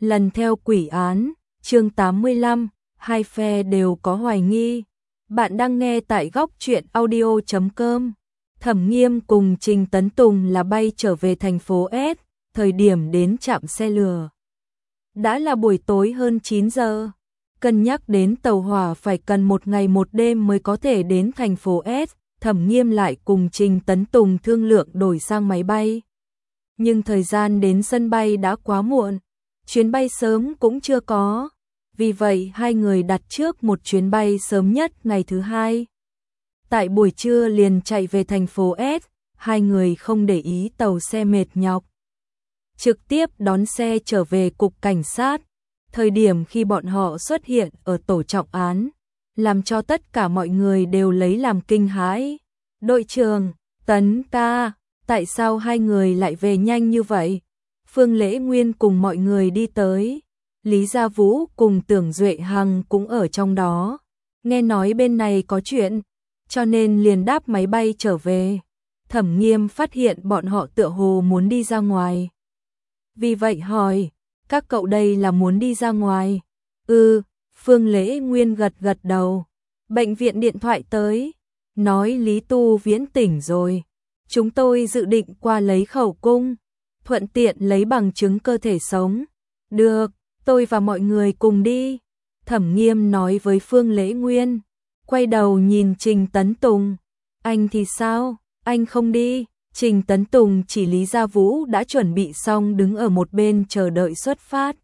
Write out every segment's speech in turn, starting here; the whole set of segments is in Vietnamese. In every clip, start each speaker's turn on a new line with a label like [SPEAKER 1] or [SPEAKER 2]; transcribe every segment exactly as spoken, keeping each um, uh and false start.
[SPEAKER 1] Lần theo quỷ án, chương tám mươi lăm, hai phe đều có hoài nghi. Bạn đang nghe tại góc truyện audio chấm com. Thẩm Nghiêm cùng Trình Tấn Tùng là bay trở về thành phố S, thời điểm đến trạm xe lửa đã là buổi tối hơn chín giờ. Cân nhắc đến tàu hỏa phải cần một ngày một đêm mới có thể đến thành phố S, Thẩm Nghiêm lại cùng Trình Tấn Tùng thương lượng đổi sang máy bay. Nhưng thời gian đến sân bay đã quá muộn, chuyến bay sớm cũng chưa có, vì vậy hai người đặt trước một chuyến bay sớm nhất ngày thứ hai. Tại buổi trưa liền chạy về thành phố S, hai người không để ý tàu xe mệt nhọc, trực tiếp đón xe trở về cục cảnh sát. Thời điểm khi bọn họ xuất hiện ở tổ trọng án, làm cho tất cả mọi người đều lấy làm kinh hãi. Đội trưởng, Tấn ca, tại sao hai người lại về nhanh như vậy? Phương Lễ Nguyên cùng mọi người đi tới, Lý Gia Vũ cùng Tưởng Duệ Hằng cũng ở trong đó. Nghe nói bên này có chuyện, cho nên liền đáp máy bay trở về. Thẩm Nghiêm phát hiện bọn họ tựa hồ muốn đi ra ngoài, vì vậy hỏi, các cậu đây là muốn đi ra ngoài? Ừ, Phương Lễ Nguyên gật gật đầu. Bệnh viện điện thoại tới, nói Lý Tu Viễn tỉnh rồi. Chúng tôi dự định qua lấy khẩu cung, thuận tiện lấy bằng chứng cơ thể sống. Được, tôi và mọi người cùng đi. Thẩm Nghiêm nói với Phương Lễ Nguyên, quay đầu nhìn Trình Tấn Tùng. Anh thì sao? Anh không đi? Trình Tấn Tùng chỉ Lý Gia Vũ đã chuẩn bị xong đứng ở một bên chờ đợi xuất phát.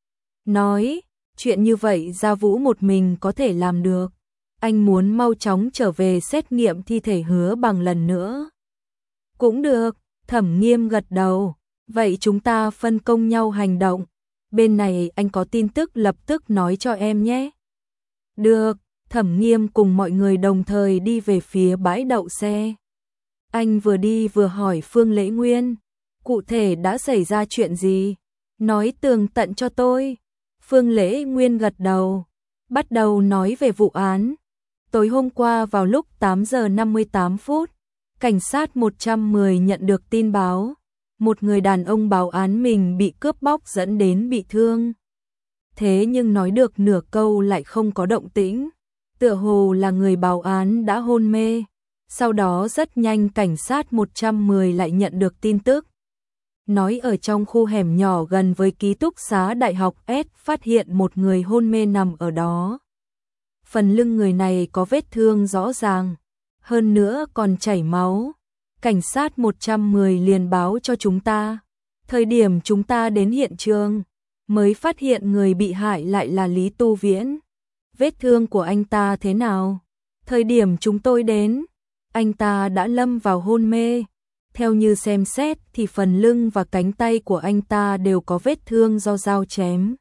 [SPEAKER 1] Nói, chuyện như vậy Gia Vũ một mình có thể làm được. Anh muốn mau chóng trở về xét nghiệm thi thể Hứa Bằng lần nữa. Cũng được, Thẩm Nghiêm gật đầu. Vậy chúng ta phân công nhau hành động. Bên này anh có tin tức lập tức nói cho em nhé. Được, Thẩm Nghiêm cùng mọi người đồng thời đi về phía bãi đậu xe. Anh vừa đi vừa hỏi Phương Lễ Nguyên, cụ thể đã xảy ra chuyện gì? Nói tường tận cho tôi. Phương Lễ Nguyên gật đầu, bắt đầu nói về vụ án. Tối hôm qua vào lúc tám giờ năm mươi tám phút, cảnh sát một trăm mười nhận được tin báo, một người đàn ông báo án mình bị cướp bóc dẫn đến bị thương. Thế nhưng nói được nửa câu lại không có động tĩnh, tựa hồ là người báo án đã hôn mê. Sau đó rất nhanh cảnh sát một trăm mười lại nhận được tin tức, nói ở trong khu hẻm nhỏ gần với ký túc xá Đại học S phát hiện một người hôn mê nằm ở đó. Phần lưng người này có vết thương rõ ràng, hơn nữa còn chảy máu. Cảnh sát một trăm mười liền báo cho chúng ta. Thời điểm chúng ta đến hiện trường, mới phát hiện người bị hại lại là Lý Tu Viễn. Vết thương của anh ta thế nào? Thời điểm chúng tôi đến, anh ta đã lâm vào hôn mê. Theo như xem xét thì phần lưng và cánh tay của anh ta đều có vết thương do dao chém.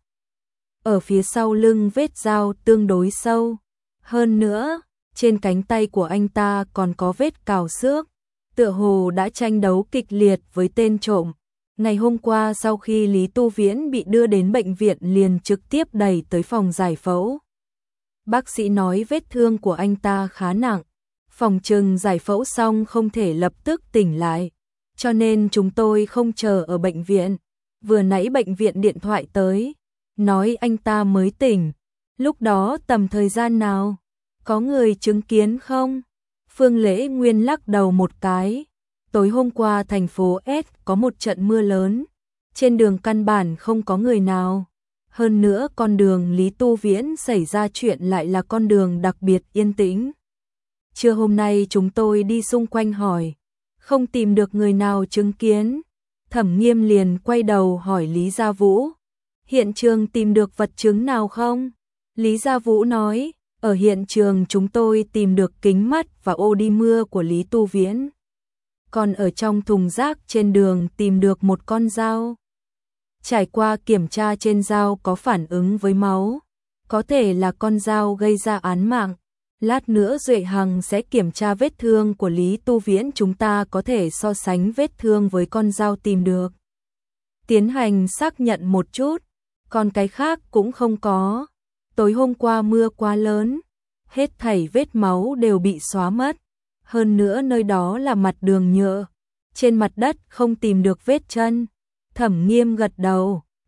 [SPEAKER 1] Ở phía sau lưng vết dao tương đối sâu. Hơn nữa, trên cánh tay của anh ta còn có vết cào xước, tựa hồ đã tranh đấu kịch liệt với tên trộm. Ngày hôm qua sau khi Lý Tu Viễn bị đưa đến bệnh viện liền trực tiếp đẩy tới phòng giải phẫu. Bác sĩ nói vết thương của anh ta khá nặng, phòng trừng giải phẫu xong không thể lập tức tỉnh lại, cho nên chúng tôi không chờ ở bệnh viện. Vừa nãy bệnh viện điện thoại tới, nói anh ta mới tỉnh. Lúc đó tầm thời gian nào? Có người chứng kiến không? Phương Lễ Nguyên lắc đầu một cái. Tối hôm qua thành phố S có một trận mưa lớn, trên đường căn bản không có người nào. Hơn nữa con đường Lý Tu Viễn xảy ra chuyện lại là con đường đặc biệt yên tĩnh. Trưa hôm nay chúng tôi đi xung quanh hỏi, không tìm được người nào chứng kiến. Thẩm Nghiêm liền quay đầu hỏi Lý Gia Vũ, hiện trường tìm được vật chứng nào không? Lý Gia Vũ nói, ở hiện trường chúng tôi tìm được kính mắt và ô đi mưa của Lý Tu Viễn. Còn ở trong thùng rác trên đường tìm được một con dao. Trải qua kiểm tra trên dao có phản ứng với máu, có thể là con dao gây ra án mạng. Lát nữa Duệ Hằng sẽ kiểm tra vết thương của Lý Tu Viễn, chúng ta có thể so sánh vết thương với con dao tìm được. Tiến hành xác nhận một chút, còn cái khác cũng không có. Tối hôm qua mưa quá lớn, hết thảy vết máu đều bị xóa mất. Hơn nữa nơi đó là mặt đường nhựa, trên mặt đất không tìm được vết chân. Thẩm Nghiêm gật đầu,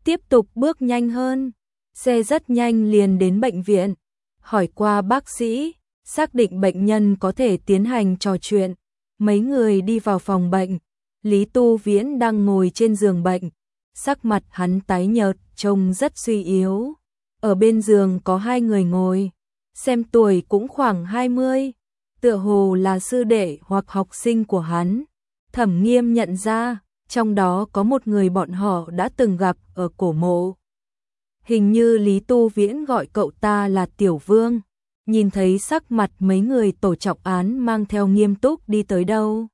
[SPEAKER 1] tiếp tục bước nhanh hơn. Xe rất nhanh liền đến bệnh viện. Hỏi qua bác sĩ, xác định bệnh nhân có thể tiến hành trò chuyện. Mấy người đi vào phòng bệnh. Lý Tu Viễn đang ngồi trên giường bệnh. Sắc mặt hắn tái nhợt, trông rất suy yếu. Ở bên giường có hai người ngồi. Xem tuổi cũng khoảng hai mươi. Tựa hồ là sư đệ hoặc học sinh của hắn. Thẩm Nghiêm nhận ra, trong đó có một người bọn họ đã từng gặp ở cổ mộ. Hình như Lý Tu Viễn gọi cậu ta là Tiểu Vương. Nhìn thấy sắc mặt mấy người tổ trọng án mang theo nghiêm túc đi tới đâu.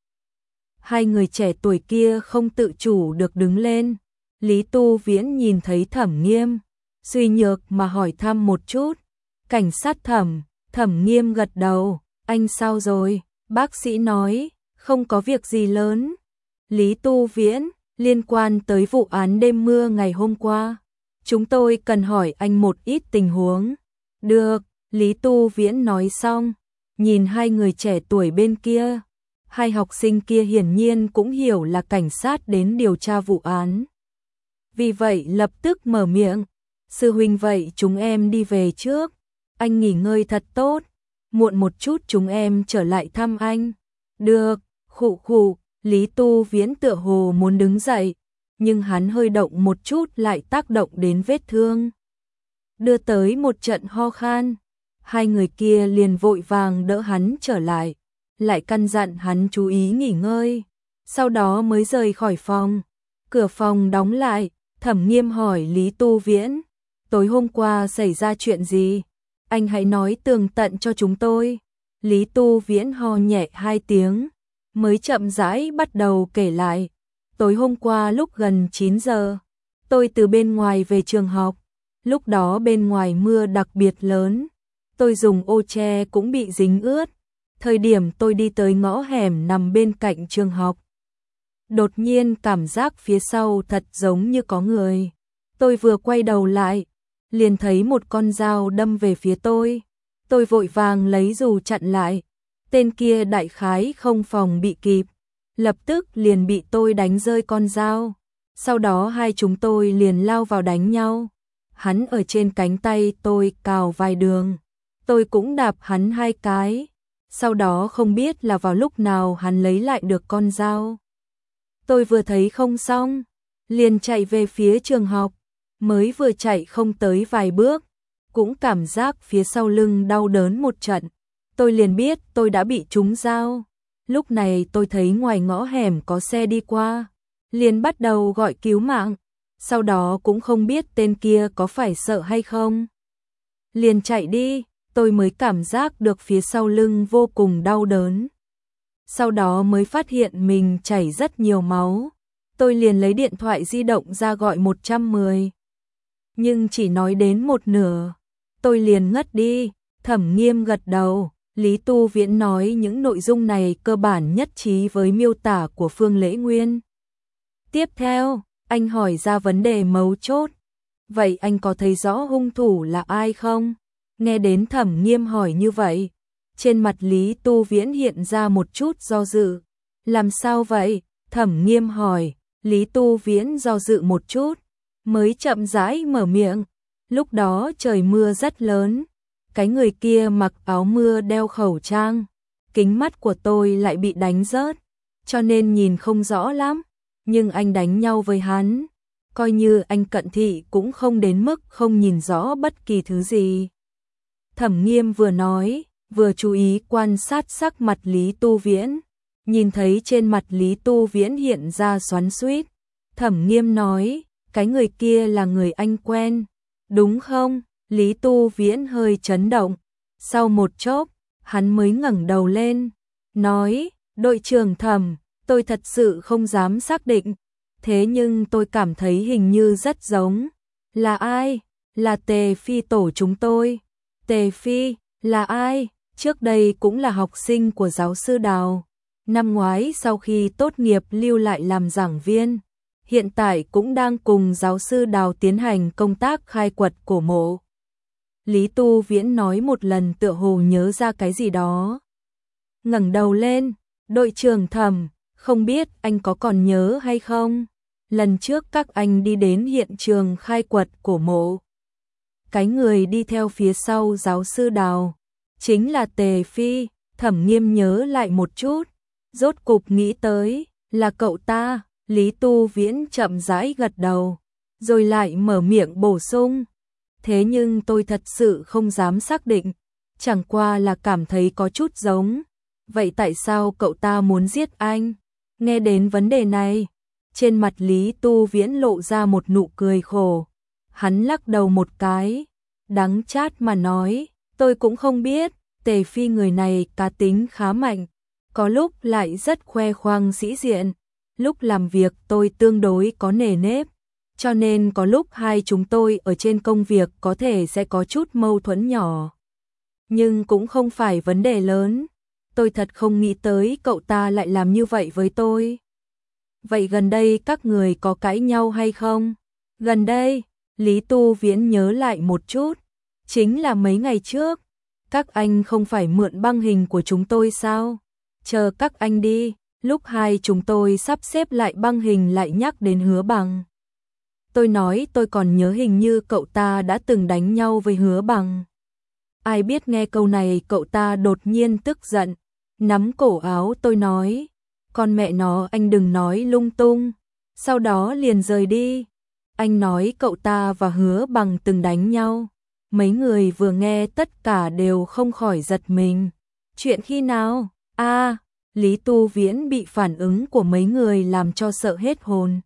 [SPEAKER 1] Hai người trẻ tuổi kia không tự chủ được đứng lên. Lý Tu Viễn nhìn thấy Thẩm Nghiêm, suy nhược mà hỏi thăm một chút. Cảnh sát Thẩm, Thẩm Nghiêm gật đầu. Anh sao rồi? Bác sĩ nói, không có việc gì lớn. Lý Tu Viễn, liên quan tới vụ án đêm mưa ngày hôm qua. Chúng tôi cần hỏi anh một ít tình huống. Được, Lý Tu Viễn nói xong, nhìn hai người trẻ tuổi bên kia. Hai học sinh kia hiển nhiên cũng hiểu là cảnh sát đến điều tra vụ án. Vì vậy lập tức mở miệng. Sư huynh vậy chúng em đi về trước. Anh nghỉ ngơi thật tốt. Muộn một chút chúng em trở lại thăm anh. Được, khụ khụ. Lý Tu Viễn tựa hồ muốn đứng dậy. Nhưng hắn hơi động một chút lại tác động đến vết thương. Đưa tới một trận ho khan. Hai người kia liền vội vàng đỡ hắn trở lại. Lại căn dặn hắn chú ý nghỉ ngơi. Sau đó mới rời khỏi phòng. Cửa phòng đóng lại. Thẩm Nghiêm hỏi Lý Tu Viễn. Tối hôm qua xảy ra chuyện gì? Anh hãy nói tường tận cho chúng tôi. Lý Tu Viễn ho nhẹ hai tiếng. Mới chậm rãi bắt đầu kể lại. Tối hôm qua lúc gần chín giờ. Tôi từ bên ngoài về trường học. Lúc đó bên ngoài mưa đặc biệt lớn. Tôi dùng ô che cũng bị dính ướt. Thời điểm tôi đi tới ngõ hẻm nằm bên cạnh trường học. Đột nhiên cảm giác phía sau thật giống như có người. Tôi vừa quay đầu lại, liền thấy một con dao đâm về phía tôi. Tôi vội vàng lấy dù chặn lại. Tên kia đại khái không phòng bị kịp. Lập tức liền bị tôi đánh rơi con dao. Sau đó hai chúng tôi liền lao vào đánh nhau. Hắn ở trên cánh tay tôi cào vài đường. Tôi cũng đạp hắn hai cái. Sau đó không biết là vào lúc nào hắn lấy lại được con dao. Tôi vừa thấy không xong, liền chạy về phía trường học. Mới vừa chạy không tới vài bước, cũng cảm giác phía sau lưng đau đớn một trận. Tôi liền biết tôi đã bị trúng dao. Lúc này tôi thấy ngoài ngõ hẻm có xe đi qua, liền bắt đầu gọi cứu mạng. Sau đó cũng không biết tên kia có phải sợ hay không. Liền chạy đi, tôi mới cảm giác được phía sau lưng vô cùng đau đớn. Sau đó mới phát hiện mình chảy rất nhiều máu. Tôi liền lấy điện thoại di động ra gọi một một không. Nhưng chỉ nói đến một nửa, tôi liền ngất đi. Thẩm Nghiêm gật đầu. Lý Tu Viễn nói những nội dung này cơ bản nhất trí với miêu tả của Phương Lễ Nguyên. Tiếp theo, anh hỏi ra vấn đề mấu chốt. Vậy anh có thấy rõ hung thủ là ai không? Nghe đến Thẩm Nghiêm hỏi như vậy, trên mặt Lý Tu Viễn hiện ra một chút do dự. Làm sao vậy? Thẩm Nghiêm hỏi. Lý Tu Viễn do dự một chút, mới chậm rãi mở miệng. Lúc đó trời mưa rất lớn. Cái người kia mặc áo mưa đeo khẩu trang. Kính mắt của tôi lại bị đánh rớt, cho nên nhìn không rõ lắm. Nhưng anh đánh nhau với hắn, coi như anh cận thị cũng không đến mức không nhìn rõ bất kỳ thứ gì. Thẩm Nghiêm vừa nói, vừa chú ý quan sát sắc mặt Lý Tu Viễn. Nhìn thấy trên mặt Lý Tu Viễn hiện ra xoắn xuýt. Thẩm Nghiêm nói, cái người kia là người anh quen, đúng không? Lý Tu Viễn hơi chấn động. Sau một chốc, hắn mới ngẩng đầu lên, nói, đội trưởng Thẩm, tôi thật sự không dám xác định. Thế nhưng tôi cảm thấy hình như rất giống. Là ai? Là Tề Phi tổ chúng tôi. Tề Phi, là ai? Trước đây cũng là học sinh của giáo sư Đào. Năm ngoái sau khi tốt nghiệp lưu lại làm giảng viên. Hiện tại cũng đang cùng giáo sư Đào tiến hành công tác khai quật cổ mộ. Lý Tu Viễn nói một lần tựa hồ nhớ ra cái gì đó. Ngẩng đầu lên, đội trưởng Thẩm, không biết anh có còn nhớ hay không? lần trước các anh đi đến hiện trường khai quật cổ mộ. Cái người đi theo phía sau giáo sư Đào, chính là Tề Phi. Thẩm Nghiêm nhớ lại một chút, rốt cục nghĩ tới, là cậu ta. Lý Tu Viễn chậm rãi gật đầu, rồi lại mở miệng bổ sung. Thế nhưng tôi thật sự không dám xác định, chẳng qua là cảm thấy có chút giống. Vậy tại sao cậu ta muốn giết anh? Nghe đến vấn đề này, trên mặt Lý Tu Viễn lộ ra một nụ cười khổ. Hắn lắc đầu một cái, đắng chát mà nói, tôi cũng không biết. Tề Phi người này cá tính khá mạnh, có lúc lại rất khoe khoang sĩ diện. Lúc làm việc tôi tương đối có nề nếp, cho nên có lúc hai chúng tôi ở trên công việc có thể sẽ có chút mâu thuẫn nhỏ. Nhưng cũng không phải vấn đề lớn. Tôi thật không nghĩ tới cậu ta lại làm như vậy với tôi. Vậy gần đây các người có cãi nhau hay không? Gần đây, Lý Tu Viễn nhớ lại một chút, chính là mấy ngày trước. Các anh không phải mượn băng hình của chúng tôi sao? Chờ các anh đi, lúc hai chúng tôi sắp xếp lại băng hình lại nhắc đến Hứa Bằng. Tôi nói tôi còn nhớ hình như cậu ta đã từng đánh nhau với Hứa Bằng. Ai biết nghe câu này cậu ta đột nhiên tức giận, nắm cổ áo tôi nói, con mẹ nó anh đừng nói lung tung, sau đó liền rời đi. Anh nói cậu ta và Hứa Bằng từng đánh nhau. Mấy người vừa nghe tất cả đều không khỏi giật mình. Chuyện khi nào? A, à, Lý Tu Viễn bị phản ứng của mấy người làm cho sợ hết hồn.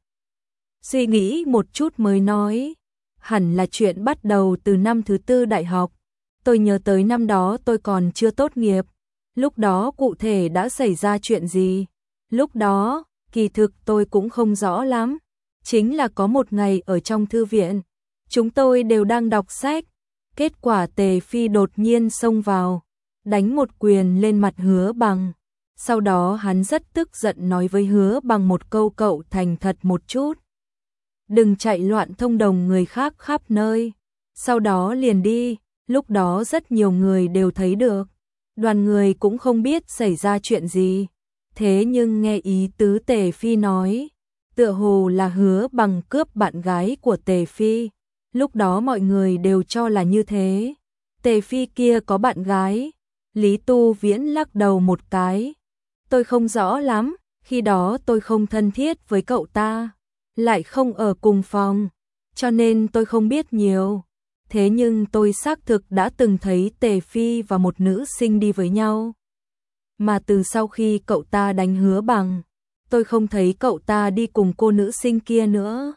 [SPEAKER 1] Suy nghĩ một chút mới nói, hẳn là chuyện bắt đầu từ năm thứ tư đại học. Tôi nhớ tới năm đó tôi còn chưa tốt nghiệp. Lúc đó cụ thể đã xảy ra chuyện gì? Lúc đó, kỳ thực tôi cũng không rõ lắm. Chính là có một ngày ở trong thư viện, chúng tôi đều đang đọc sách. Kết quả Tề Phi đột nhiên xông vào, đánh một quyền lên mặt Hứa Bằng. Sau đó hắn rất tức giận nói với Hứa Bằng một câu, cậu thành thật một chút, đừng chạy loạn thông đồng người khác khắp nơi. Sau đó liền đi. Lúc đó rất nhiều người đều thấy được, đoàn người cũng không biết xảy ra chuyện gì. Thế nhưng nghe ý tứ Tề Phi nói, tựa hồ là Hứa Bằng cướp bạn gái của Tề Phi. Lúc đó mọi người đều cho là như thế. Tề Phi kia có bạn gái? Lý Tu Viễn lắc đầu một cái. Tôi không rõ lắm, khi đó tôi không thân thiết với cậu ta, lại không ở cùng phòng, cho nên tôi không biết nhiều. Thế nhưng tôi xác thực đã từng thấy Tề Phi và một nữ sinh đi với nhau. Mà từ sau khi cậu ta đánh Hứa Bằng, tôi không thấy cậu ta đi cùng cô nữ sinh kia nữa.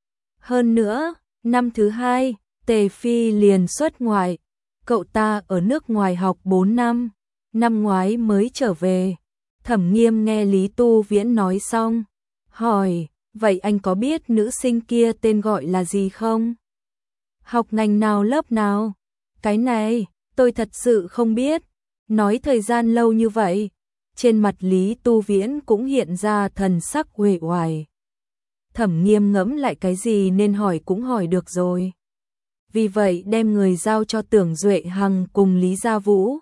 [SPEAKER 1] Hơn nữa, năm thứ hai, Tề Phi liền xuất ngoại. Cậu ta ở nước ngoài học bốn năm, năm ngoái mới trở về. Thẩm Nghiêm nghe Lý Tu Viễn nói xong, hỏi, vậy anh có biết nữ sinh kia tên gọi là gì không? Học ngành nào lớp nào? Cái này, tôi thật sự không biết. Nói thời gian lâu như vậy, trên mặt Lý Tu Viễn cũng hiện ra thần sắc uể oải. Thẩm Nghiêm ngẫm lại cái gì nên hỏi cũng hỏi được rồi. Vì vậy đem người giao cho Tưởng Duệ Hằng cùng Lý Gia Vũ,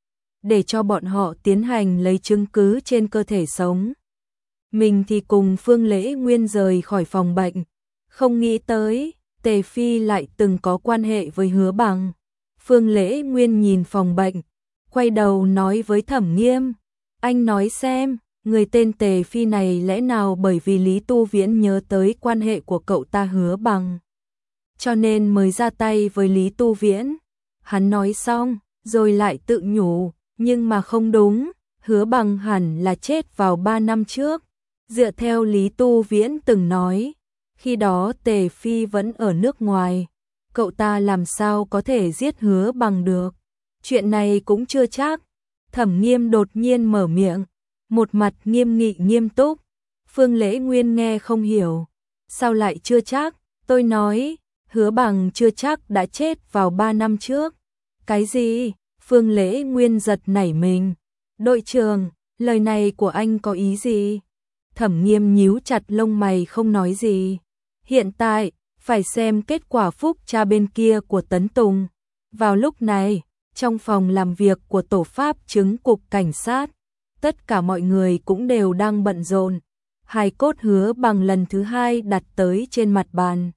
[SPEAKER 1] để cho bọn họ tiến hành lấy chứng cứ trên cơ thể sống. Mình thì cùng Phương Lễ Nguyên rời khỏi phòng bệnh. Không nghĩ tới, Tề Phi lại từng có quan hệ với Hứa Bằng. Phương Lễ Nguyên nhìn phòng bệnh, quay đầu nói với Thẩm Nghiêm, anh nói xem, người tên Tề Phi này lẽ nào bởi vì Lý Tu Viễn nhớ tới quan hệ của cậu ta Hứa Bằng, cho nên mới ra tay với Lý Tu Viễn. Hắn nói xong, rồi lại tự nhủ, nhưng mà không đúng, Hứa Bằng hẳn là chết vào ba năm trước. Dựa theo Lý Tu Viễn từng nói, khi đó Tề Phi vẫn ở nước ngoài, cậu ta làm sao có thể giết Hứa Bằng được. Chuyện này cũng chưa chắc. Thẩm Nghiêm đột nhiên mở miệng, một mặt nghiêm nghị nghiêm túc. Phương Lễ Nguyên nghe không hiểu. Sao lại chưa chắc? Tôi nói, Hứa Bằng chưa chắc đã chết vào ba năm trước. Cái gì? Phương Lễ Nguyên giật nảy mình. Đội trưởng, lời này của anh có ý gì? Thẩm Nghiêm nhíu chặt lông mày không nói gì. Hiện tại, phải xem kết quả phúc tra bên kia của Tấn Tùng. Vào lúc này, trong phòng làm việc của Tổ pháp chứng cục cảnh sát, tất cả mọi người cũng đều đang bận rộn. hài cốt Hứa Bằng lần thứ hai đặt tới trên mặt bàn.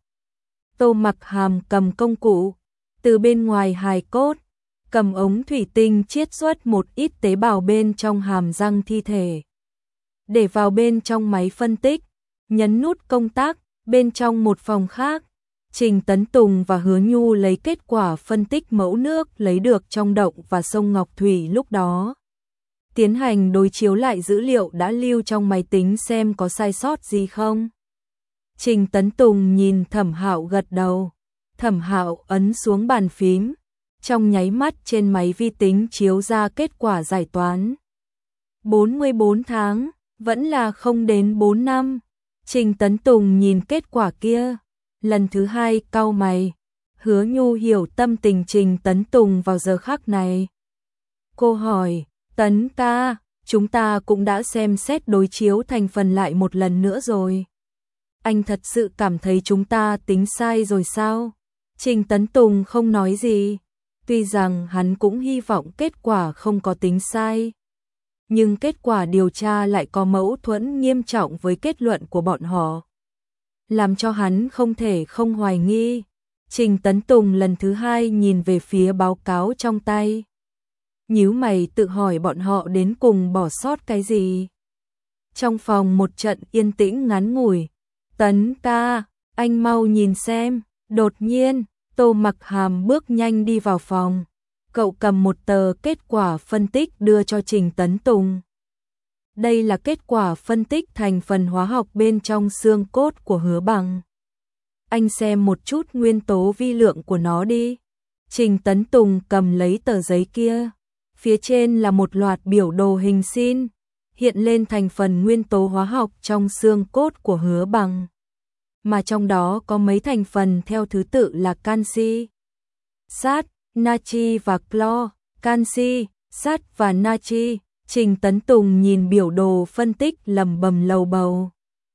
[SPEAKER 1] Tô Mặc Hàm cầm công cụ, từ bên ngoài hài cốt, cầm ống thủy tinh chiết xuất một ít tế bào bên trong hàm răng thi thể. Để vào bên trong máy phân tích, nhấn nút công tắc, bên trong một phòng khác, Trình Tấn Tùng và Hứa Nhu lấy kết quả phân tích mẫu nước lấy được trong động và sông Ngọc Thủy lúc đó. Tiến hành đối chiếu lại dữ liệu đã lưu trong máy tính xem có sai sót gì không. Trình Tấn Tùng nhìn Thẩm Hạo gật đầu. Thẩm Hạo ấn xuống bàn phím, trong nháy mắt trên máy vi tính chiếu ra kết quả giải toán. bốn mươi bốn tháng, vẫn là không đến bốn năm. Trình Tấn Tùng nhìn kết quả kia, lần thứ hai cau mày. Hứa Nhu hiểu tâm tình Trình Tấn Tùng vào giờ khắc này. Cô hỏi, Tấn ca, chúng ta cũng đã xem xét đối chiếu thành phần lại một lần nữa rồi. Anh thật sự cảm thấy chúng ta tính sai rồi sao? Trình Tấn Tùng không nói gì, tuy rằng hắn cũng hy vọng kết quả không có tính sai. Nhưng kết quả điều tra lại có mâu thuẫn nghiêm trọng với kết luận của bọn họ, làm cho hắn không thể không hoài nghi. Trình Tấn Tùng lần thứ hai nhìn về phía báo cáo trong tay, nhíu mày tự hỏi bọn họ đến cùng bỏ sót cái gì. Trong phòng một trận yên tĩnh ngắn ngủi. Tấn ca, anh mau nhìn xem. Đột nhiên, Tô Mặc Hàm bước nhanh đi vào phòng. Cậu cầm một tờ kết quả phân tích đưa cho Trình Tấn Tùng. Đây là kết quả phân tích thành phần hóa học bên trong xương cốt của Hứa Bằng. Anh xem một chút nguyên tố vi lượng của nó đi. Trình Tấn Tùng cầm lấy tờ giấy kia. Phía trên là một loạt biểu đồ hình sin, hiện lên thành phần nguyên tố hóa học trong xương cốt của Hứa Bằng. Mà trong đó có mấy thành phần theo thứ tự là canxi, sắt, natri và clo. Canxi, sắt và natri. Trình Tấn Tùng nhìn biểu đồ phân tích lẩm bẩm lầu bầu.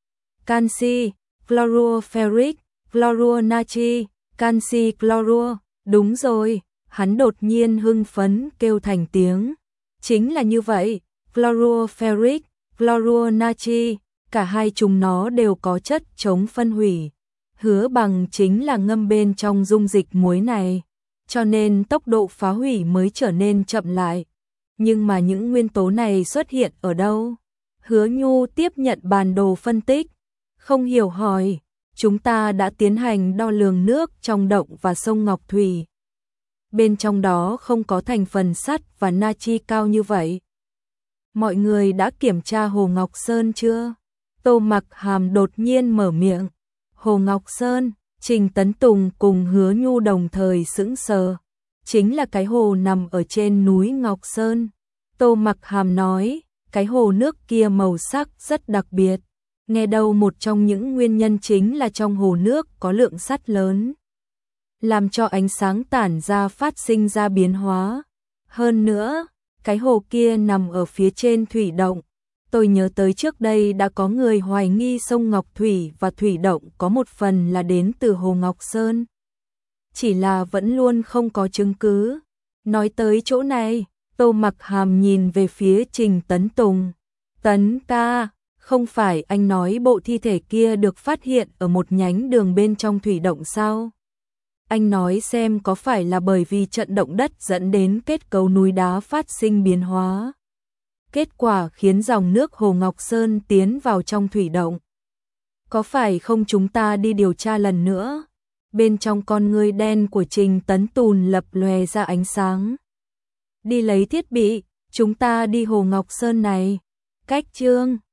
[SPEAKER 1] Canxi, fluoroferric, fluoro natri, canxi chlorua. Đúng rồi, hắn đột nhiên hưng phấn kêu thành tiếng. Chính là như vậy, fluoroferric, fluoro natri, cả hai chúng nó đều có chất chống phân hủy. Hứa Bằng chính là ngâm bên trong dung dịch muối này, cho nên tốc độ phá hủy mới trở nên chậm lại. Nhưng mà những nguyên tố này xuất hiện ở đâu? Hứa Nhu tiếp nhận bản đồ phân tích, không hiểu hỏi, chúng ta đã tiến hành đo lường nước trong động và sông Ngọc Thủy. Bên trong đó không có thành phần sắt và natri cao như vậy. Mọi người đã kiểm tra Hồ Ngọc Sơn chưa? Tô Mặc Hàm đột nhiên mở miệng. Hồ Ngọc Sơn, Trình Tấn Tùng cùng Hứa Nhu đồng thời sững sờ. Chính là cái hồ nằm ở trên núi Ngọc Sơn. Tô Mặc Hàm nói, cái hồ nước kia màu sắc rất đặc biệt. Nghe đâu một trong những nguyên nhân chính là trong hồ nước có lượng sắt lớn, làm cho ánh sáng tản ra phát sinh ra biến hóa. Hơn nữa, cái hồ kia nằm ở phía trên thủy động. Tôi nhớ tới trước đây đã có người hoài nghi sông Ngọc Thủy và thủy động có một phần là đến từ Hồ Ngọc Sơn. Chỉ là vẫn luôn không có chứng cứ. Nói tới chỗ này, Tô Mặc Hàm nhìn về phía Trình Tấn Tùng. Tấn ca, không phải anh nói bộ thi thể kia được phát hiện ở một nhánh đường bên trong thủy động sao? Anh nói xem có phải là bởi vì trận động đất dẫn đến kết cấu núi đá phát sinh biến hóa. Kết quả khiến dòng nước Hồ Ngọc Sơn tiến vào trong thủy động. Có phải không chúng ta đi điều tra lần nữa? Bên trong con ngươi đen của Trình Tấn Tùng lập lòe ra ánh sáng. Đi lấy thiết bị, chúng ta đi Hồ Ngọc Sơn này. Cách chương